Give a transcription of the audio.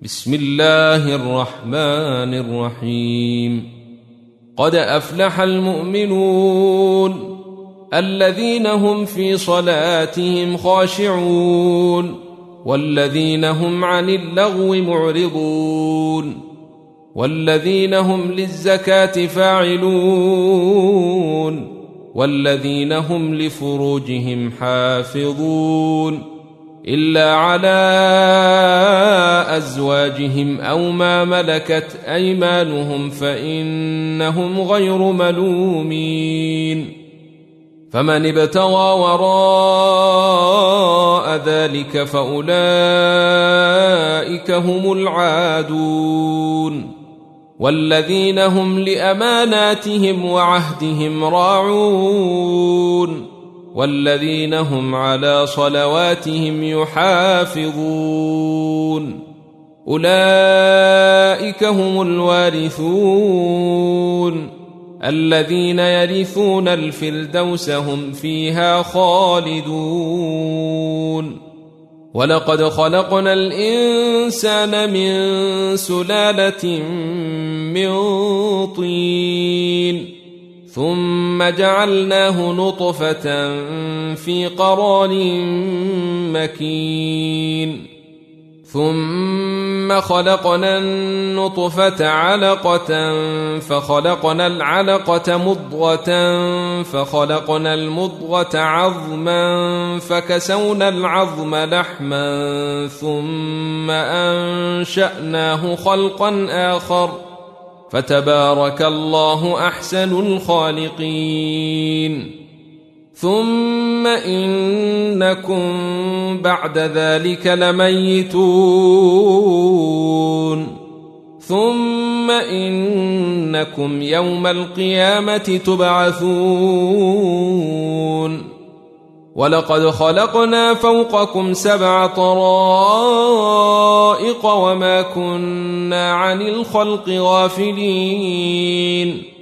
بسم الله الرحمن الرحيم. قد أفلح المؤمنون الذين هم في صلاتهم خاشعون والذين هم عن اللغو معرضون والذين هم للزكاة فاعلون والذين هم لفروجهم حافظون إلا على أزواجهم أو ما ملكت أيمانهم فإنهم غير ملومين. فمن ابتغى وراء ذلك فأولئك هم العادون والذين هم لأماناتهم وعهدهم راعون والذين هم على صلواتهم يحافظون أولئك هم الوارثون الذين يرثون الفردوس هم فيها خالدون. ولقد خلقنا الإنسان من سلالة من طين ثم جعلناه نطفة في قرار مكين ثم خلقنا النطفة علقة فخلقنا العلقة مضغة فخلقنا المضغة عظما فكسونا العظم لحما ثم أنشأناه خلقا آخر فتبارك الله أحسن الخالقين. ثم إنكم بعد ذلك لميتون ثم إنكم يوم القيامة تبعثون. ولقد خلقنا فوقكم 7 طرائق وما كنا عن الخلق غافلين